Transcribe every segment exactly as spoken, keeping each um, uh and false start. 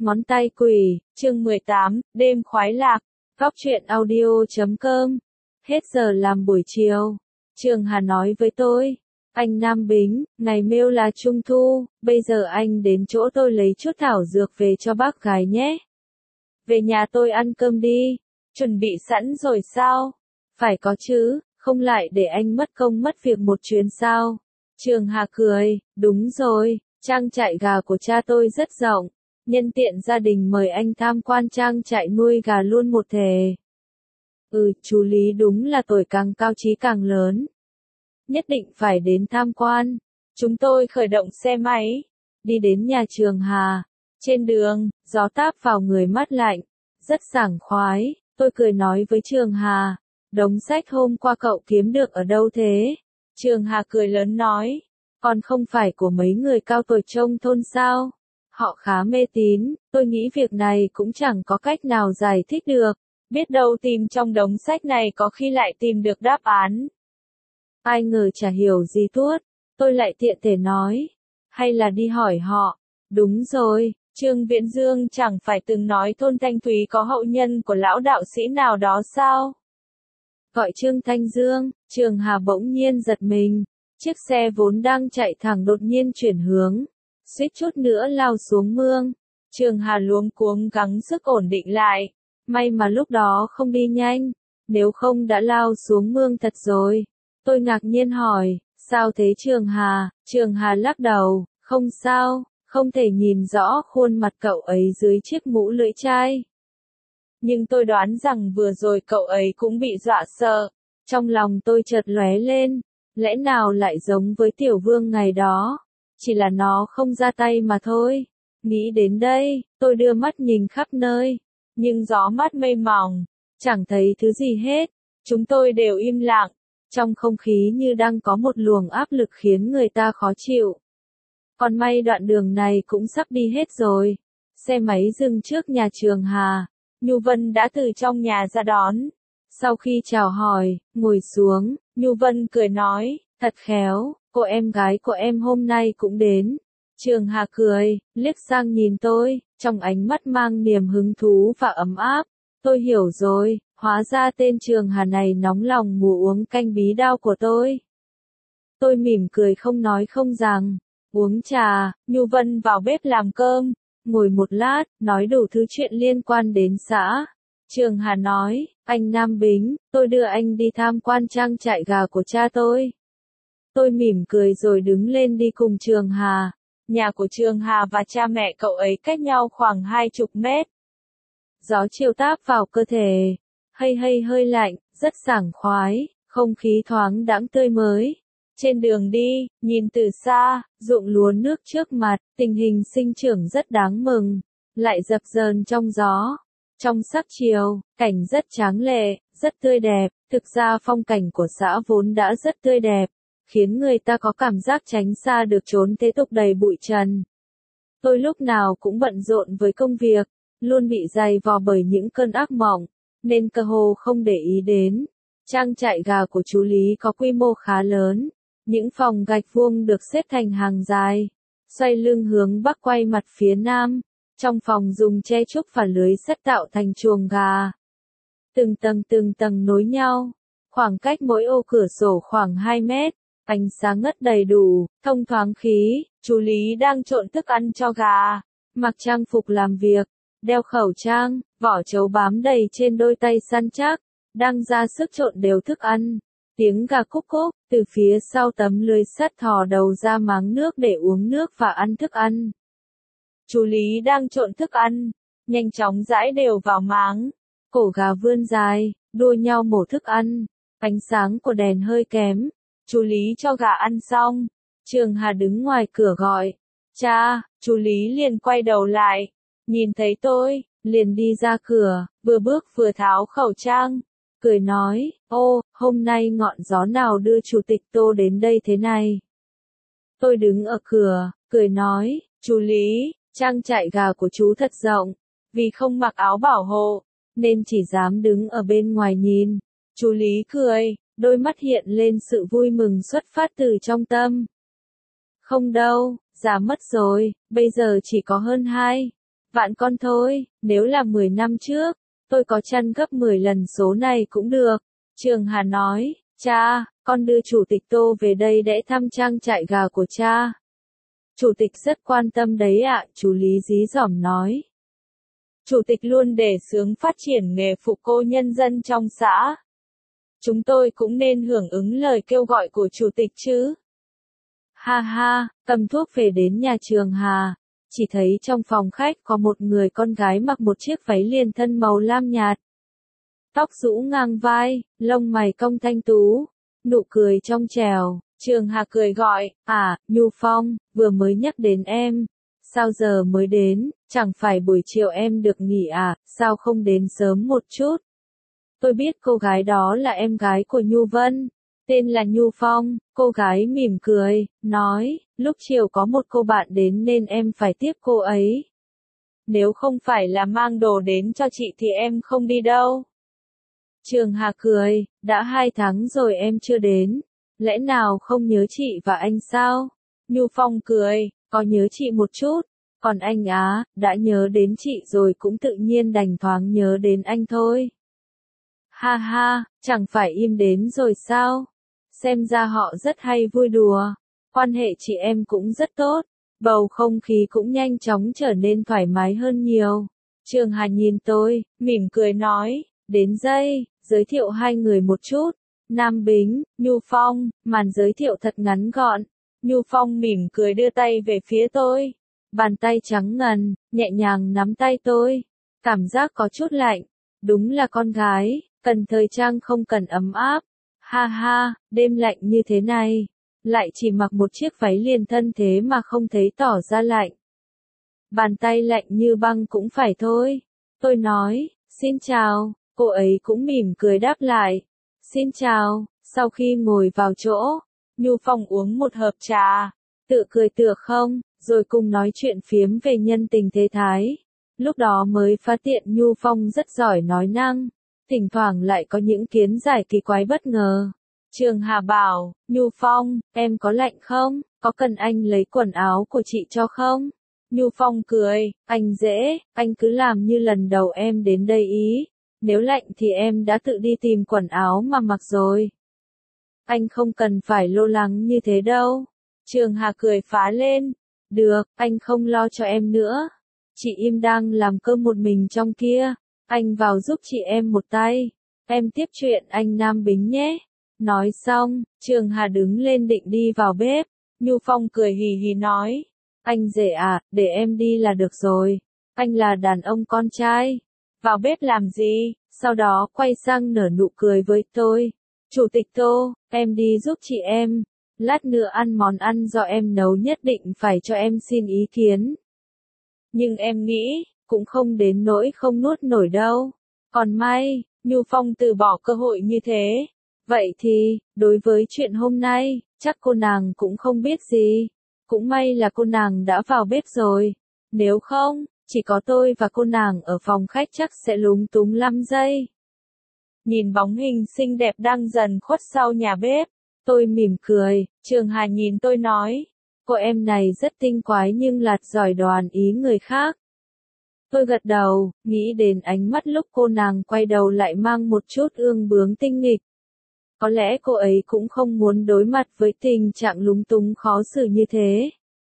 Ngón tay quỷ, chương mười tám, đêm khoái lạc, góc truyện audio chấm com. Hết giờ làm buổi chiều. Trường Hà nói với tôi, anh Nam Bính, ngày mêu là Trung Thu, bây giờ anh đến chỗ tôi lấy chút thảo dược về cho bác gái nhé. Về nhà tôi ăn cơm đi, chuẩn bị sẵn rồi sao? Phải có chứ, không lại để anh mất công mất việc một chuyến sao? Trường Hà cười, đúng rồi, trang trại gà của cha tôi rất rộng. Nhân tiện gia đình mời anh tham quan trang trại nuôi gà luôn một thể. Ừ, chú Lý đúng là tuổi càng cao trí càng lớn. Nhất định phải đến tham quan. Chúng tôi khởi động xe máy, đi đến nhà Trường Hà. Trên đường, gió táp vào người mát lạnh, rất sảng khoái. Tôi cười nói với Trường Hà, đống sách hôm qua cậu kiếm được ở đâu thế? Trường Hà cười lớn nói, còn không phải của mấy người cao tuổi trong thôn sao? Họ khá mê tín, tôi nghĩ việc này cũng chẳng có cách nào giải thích được. Biết đâu tìm trong đống sách này có khi lại tìm được đáp án. Ai ngờ chả hiểu gì tuốt, tôi lại tiện thể nói. Hay là đi hỏi họ. Đúng rồi, Trương Viễn Dương chẳng phải từng nói thôn Thanh Thúy có hậu nhân của lão đạo sĩ nào đó sao? Gọi Trương Thanh Dương, Trường Hà bỗng nhiên giật mình. Chiếc xe vốn đang chạy thẳng đột nhiên chuyển hướng. Suýt chút nữa lao xuống mương. Trường Hà luống cuống gắng sức ổn định lại. May mà lúc đó không đi nhanh. Nếu không đã lao xuống mương thật rồi. Tôi ngạc nhiên hỏi, sao thế Trường Hà? Trường Hà lắc đầu, không sao, không thể nhìn rõ khuôn mặt cậu ấy dưới chiếc mũ lưỡi chai. Nhưng tôi đoán rằng vừa rồi cậu ấy cũng bị dọa sợ. Trong lòng tôi chợt lóe lên, lẽ nào lại giống với Tiểu Vương ngày đó? Chỉ là nó không ra tay mà thôi. Nghĩ đến đây, tôi đưa mắt nhìn khắp nơi. Nhưng gió mát mây mỏng, chẳng thấy thứ gì hết. Chúng tôi đều im lặng. Trong không khí như đang có một luồng áp lực khiến người ta khó chịu. Còn may đoạn đường này cũng sắp đi hết rồi. Xe máy dừng trước nhà Trường Hà. Nhu Vân đã từ trong nhà ra đón. Sau khi chào hỏi, ngồi xuống, Nhu Vân cười nói, thật khéo, cô em gái của em hôm nay cũng đến. Trường Hà cười, liếc sang nhìn tôi, trong ánh mắt mang niềm hứng thú và ấm áp. Tôi hiểu rồi, hóa ra tên Trường Hà này nóng lòng muốn uống canh bí đao của tôi. Tôi mỉm cười không nói không rằng, uống trà. Nhu Vân vào bếp làm cơm, ngồi một lát, nói đủ thứ chuyện liên quan đến xã. Trường Hà nói, anh Nam Bính, tôi đưa anh đi tham quan trang trại gà của cha tôi. Tôi mỉm cười rồi đứng lên đi cùng Trường Hà. Nhà của Trường Hà và cha mẹ cậu ấy cách nhau khoảng hai chục mét. Gió chiều táp vào cơ thể, hay hay hơi lạnh, rất sảng khoái, không khí thoáng đãng tươi mới. Trên đường đi, nhìn từ xa, ruộng lúa nước trước mặt, tình hình sinh trưởng rất đáng mừng, lại dập dờn trong gió. Trong sắc chiều, cảnh rất tráng lệ, rất tươi đẹp, thực ra phong cảnh của xã vốn đã rất tươi đẹp, khiến người ta có cảm giác tránh xa được chốn thế tục đầy bụi trần. Tôi lúc nào cũng bận rộn với công việc, luôn bị dày vò bởi những cơn ác mộng, nên cơ hồ không để ý đến. Trang trại gà của chú Lý có quy mô khá lớn, những phòng gạch vuông được xếp thành hàng dài, xoay lưng hướng bắc quay mặt phía nam. Trong phòng dùng tre trúc và lưới sắt tạo thành chuồng gà. Từng tầng từng tầng nối nhau, khoảng cách mỗi ô cửa sổ khoảng hai mét, ánh sáng ngất đầy đủ, thông thoáng khí. Chú Lý đang trộn thức ăn cho gà, mặc trang phục làm việc, đeo khẩu trang, vỏ trấu bám đầy trên đôi tay săn chắc, đang ra sức trộn đều thức ăn. Tiếng gà cúc cúc, từ phía sau tấm lưới sắt thò đầu ra máng nước để uống nước và ăn thức ăn. Chú Lý đang trộn thức ăn, nhanh chóng rải đều vào máng. Cổ gà vươn dài, đua nhau mổ thức ăn. Ánh sáng của đèn hơi kém. Chú Lý cho gà ăn xong. Trường Hà đứng ngoài cửa gọi. Cha, chú Lý liền quay đầu lại. Nhìn thấy tôi, liền đi ra cửa, vừa bước vừa tháo khẩu trang. Cười nói, ô, hôm nay ngọn gió nào đưa chủ tịch Tô đến đây thế này? Tôi đứng ở cửa, cười nói, chú Lý, trang trại gà của chú thật rộng, vì không mặc áo bảo hộ, nên chỉ dám đứng ở bên ngoài nhìn. Chú Lý cười, đôi mắt hiện lên sự vui mừng xuất phát từ trong tâm. Không đâu, già mất rồi, bây giờ chỉ có hơn hai Vạn con thôi, nếu là mười năm trước, tôi có chăn gấp mười lần số này cũng được. Trường Hà nói, cha, con đưa chủ tịch Tô về đây để thăm trang trại gà của cha. Chủ tịch rất quan tâm đấy ạ, chú Lý dí dỏm nói. Chủ tịch luôn đề xướng phát triển nghề phụ cô nhân dân trong xã. Chúng tôi cũng nên hưởng ứng lời kêu gọi của chủ tịch chứ. Ha ha, cầm thuốc về đến nhà Trường Hà. Chỉ thấy trong phòng khách có một người con gái mặc một chiếc váy liền thân màu lam nhạt. Tóc rũ ngang vai, lông mày cong thanh tú, nụ cười trong trẻo. Trường Hà cười gọi, à, Nhu Phong, vừa mới nhắc đến em. Sao giờ mới đến, chẳng phải buổi chiều em được nghỉ à, sao không đến sớm một chút? Tôi biết cô gái đó là em gái của Nhu Vân, tên là Nhu Phong. Cô gái mỉm cười, nói, lúc chiều có một cô bạn đến nên em phải tiếp cô ấy. Nếu không phải là mang đồ đến cho chị thì em không đi đâu. Trường Hà cười, đã hai tháng rồi em chưa đến, lẽ nào không nhớ chị và anh sao? Nhu Phong cười, có nhớ chị một chút, còn anh á, đã nhớ đến chị rồi cũng tự nhiên đành thoáng nhớ đến anh thôi. Ha ha, chẳng phải im đến rồi sao? Xem ra họ rất hay vui đùa, quan hệ chị em cũng rất tốt, bầu không khí cũng nhanh chóng trở nên thoải mái hơn nhiều. Trường Hà nhìn tôi, mỉm cười nói, đến đây, giới thiệu hai người một chút. Nam Bính, Nhu Phong, màn giới thiệu thật ngắn gọn. Nhu Phong mỉm cười đưa tay về phía tôi. Bàn tay trắng ngần, nhẹ nhàng nắm tay tôi. Cảm giác có chút lạnh. Đúng là con gái, cần thời trang không cần ấm áp. Ha ha, đêm lạnh như thế này. Lại chỉ mặc một chiếc váy liền thân thế mà không thấy tỏ ra lạnh. Bàn tay lạnh như băng cũng phải thôi. Tôi nói, xin chào, cô ấy cũng mỉm cười đáp lại. Xin chào, sau khi ngồi vào chỗ, Nhu Phong uống một hớp trà, tự cười tựa không, rồi cùng nói chuyện phiếm về nhân tình thế thái. Lúc đó mới phát hiện Nhu Phong rất giỏi nói năng, thỉnh thoảng lại có những kiến giải kỳ quái bất ngờ. Trường Hà bảo, Nhu Phong, em có lạnh không, có cần anh lấy quần áo của chị cho không? Nhu Phong cười, anh dễ, anh cứ làm như lần đầu em đến đây ý. Nếu lạnh thì em đã tự đi tìm quần áo mà mặc rồi. Anh không cần phải lo lắng như thế đâu. Trường Hà cười phá lên. Được, anh không lo cho em nữa. Chị im đang làm cơm một mình trong kia. Anh vào giúp chị em một tay. Em tiếp chuyện anh Nam Bính nhé. Nói xong, Trường Hà đứng lên định đi vào bếp. Nhu Phong cười hì hì nói. Anh rể à, để em đi là được rồi. Anh là đàn ông con trai. Vào bếp làm gì, sau đó quay sang nở nụ cười với tôi. Chủ tịch Tô, em đi giúp chị em. Lát nữa ăn món ăn do em nấu nhất định phải cho em xin ý kiến. Nhưng em nghĩ, cũng không đến nỗi không nuốt nổi đâu. Còn may, Nhu Phong từ bỏ cơ hội như thế. Vậy thì, đối với chuyện hôm nay, chắc cô nàng cũng không biết gì. Cũng may là cô nàng đã vào bếp rồi. Nếu không, chỉ có tôi và cô nàng ở phòng khách chắc sẽ lúng túng năm giây. Nhìn bóng hình xinh đẹp đang dần khuất sau nhà bếp, tôi mỉm cười. Trường Hà nhìn tôi nói, cô em này rất tinh quái nhưng lạt giỏi đoán ý người khác. Tôi gật đầu, nghĩ đến ánh mắt lúc cô nàng quay đầu lại mang một chút ương bướng tinh nghịch. Có lẽ cô ấy cũng không muốn đối mặt với tình trạng lúng túng khó xử như thế.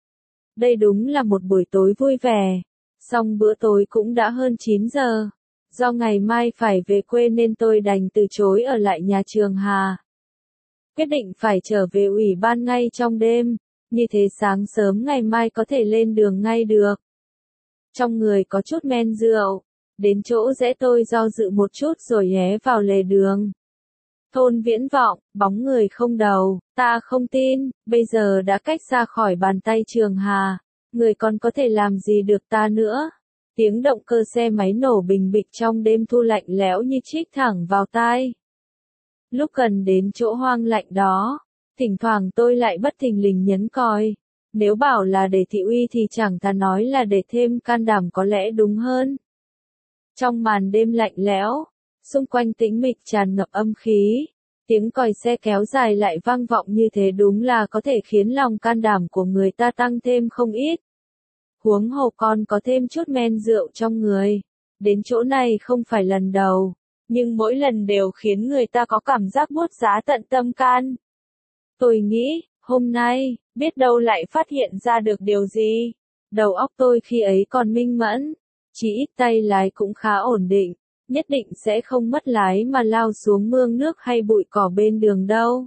Đây đúng là một buổi tối vui vẻ. Xong bữa tối cũng đã hơn chín giờ. Do ngày mai phải về quê nên tôi đành từ chối ở lại nhà Trường Hà. Quyết định phải trở về ủy ban ngay trong đêm. Như thế sáng sớm ngày mai có thể lên đường ngay được. Trong người có chút men rượu. Đến chỗ rẽ tôi do dự một chút rồi ghé vào lề đường. Thôn Viễn Vọng, bóng người không đầu, ta không tin, bây giờ đã cách ra khỏi bàn tay Trường Hà. Người còn có thể làm gì được ta nữa? Tiếng động cơ xe máy nổ bình bịch trong đêm thu lạnh lẽo như chích thẳng vào tai. Lúc gần đến chỗ hoang lạnh đó, thỉnh thoảng tôi lại bất thình lình nhấn còi. Nếu bảo là để thị uy thì chẳng ta nói là để thêm can đảm có lẽ đúng hơn. Trong màn đêm lạnh lẽo, xung quanh tĩnh mịch tràn ngập âm khí. Tiếng còi xe kéo dài lại vang vọng như thế đúng là có thể khiến lòng can đảm của người ta tăng thêm không ít. Huống hồ con có thêm chút men rượu trong người. Đến chỗ này không phải lần đầu, nhưng mỗi lần đều khiến người ta có cảm giác buốt giá tận tâm can. Tôi nghĩ, hôm nay, biết đâu lại phát hiện ra được điều gì. Đầu óc tôi khi ấy còn minh mẫn, chỉ ít tay lái cũng khá ổn định, nhất định sẽ không mất lái mà lao xuống mương nước hay bụi cỏ bên đường đâu.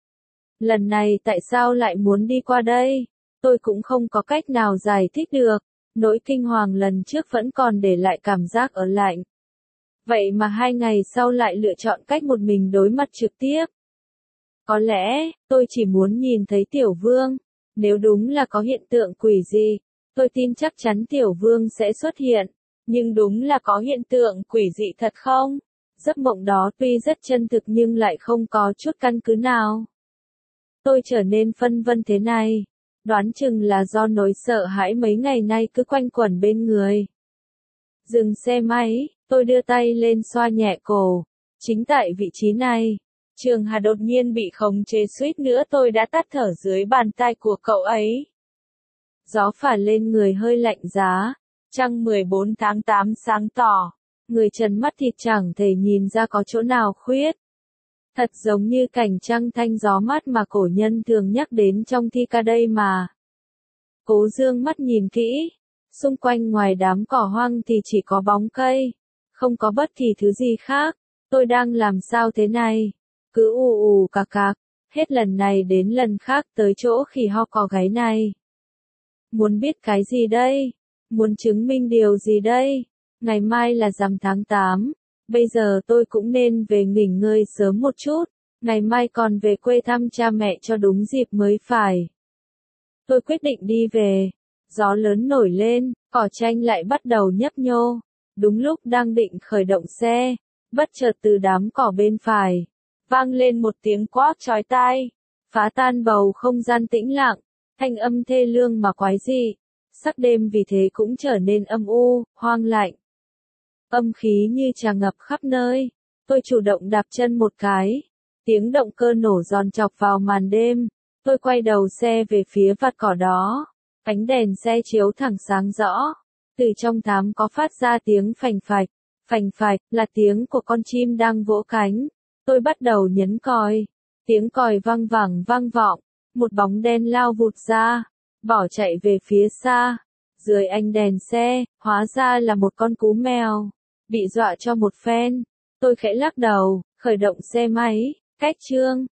Lần này tại sao lại muốn đi qua đây? Tôi cũng không có cách nào giải thích được, nỗi kinh hoàng lần trước vẫn còn để lại cảm giác ớn lạnh. Vậy mà hai ngày sau lại lựa chọn cách một mình đối mặt trực tiếp. Có lẽ, tôi chỉ muốn nhìn thấy Tiểu Vương. Nếu đúng là có hiện tượng quỷ gì, tôi tin chắc chắn Tiểu Vương sẽ xuất hiện. Nhưng đúng là có hiện tượng quỷ dị thật không? Giấc mộng đó tuy rất chân thực nhưng lại không có chút căn cứ nào. Tôi trở nên phân vân thế này. Đoán chừng là do nỗi sợ hãi mấy ngày nay cứ quanh quẩn bên người. Dừng xe máy, tôi đưa tay lên xoa nhẹ cổ. Chính tại vị trí này, Trường Hà đột nhiên bị khống chế, suýt nữa tôi đã tắt thở dưới bàn tay của cậu ấy. Gió phả lên người hơi lạnh giá, trăng mười bốn tháng tám sáng tỏ, người trần mắt thịt chẳng thể nhìn ra có chỗ nào khuyết. Thật giống như cảnh trăng thanh gió mát mà cổ nhân thường nhắc đến trong thi ca đây mà. Cố dương mắt nhìn kỹ, xung quanh ngoài đám cỏ hoang thì chỉ có bóng cây, không có bất kỳ thứ gì khác. Tôi đang làm sao thế này? Cứ ù ù cạc cạc, hết lần này đến lần khác tới chỗ khỉ ho cò gáy này. Muốn biết cái gì đây? Muốn chứng minh điều gì đây? Ngày mai là rằm tháng tám, bây giờ tôi cũng nên về nghỉ ngơi sớm một chút, ngày mai còn về quê thăm cha mẹ cho đúng dịp mới phải. Tôi quyết định đi về. Gió lớn nổi lên, cỏ tranh lại bắt đầu nhấp nhô. Đúng lúc đang định khởi động xe, bất chợt từ đám cỏ bên phải vang lên một tiếng quát chói tai, phá tan bầu không gian tĩnh lặng, thanh âm thê lương mà quái dị. Sắc đêm vì thế cũng trở nên âm u, hoang lạnh. Âm khí như tràn ngập khắp nơi. Tôi chủ động đạp chân một cái. Tiếng động cơ nổ giòn chọc vào màn đêm. Tôi quay đầu xe về phía vạt cỏ đó. Ánh đèn xe chiếu thẳng sáng rõ. Từ trong thám có phát ra tiếng phành phạch. Phành phạch là tiếng của con chim đang vỗ cánh. Tôi bắt đầu nhấn còi. Tiếng còi vang vẳng vang vọng. Một bóng đen lao vụt ra, bỏ chạy về phía xa. Dưới ánh đèn xe, hóa ra là một con cú mèo. Bị dọa cho một phen. Tôi khẽ lắc đầu, khởi động xe máy. Cách chương